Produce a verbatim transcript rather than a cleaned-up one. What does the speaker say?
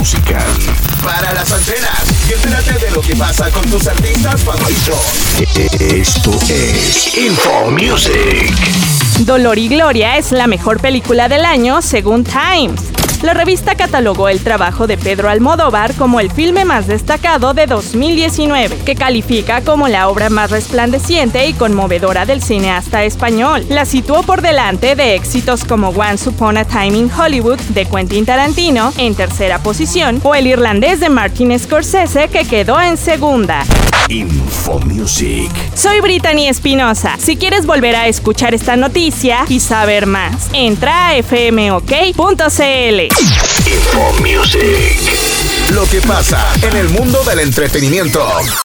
musical. Para las antenas y entérate de lo que pasa con tus artistas favoritos. Esto es Info Music. Dolor y Gloria es la mejor película del año según Times. La revista catalogó el trabajo de Pedro Almodóvar como el filme más destacado de dos mil diecinueve, que califica como la obra más resplandeciente y conmovedora del cineasta español. La situó por delante de éxitos como Once Upon a Time in Hollywood de Quentin Tarantino, en tercera posición, o El Irlandés de Martin Scorsese, que quedó en segunda. Info Music. Soy Brittany Espinosa. Si quieres volver a escuchar esta noticia y saber más, entra a f m o k punto c l. Info Music. Lo que pasa en el mundo del entretenimiento.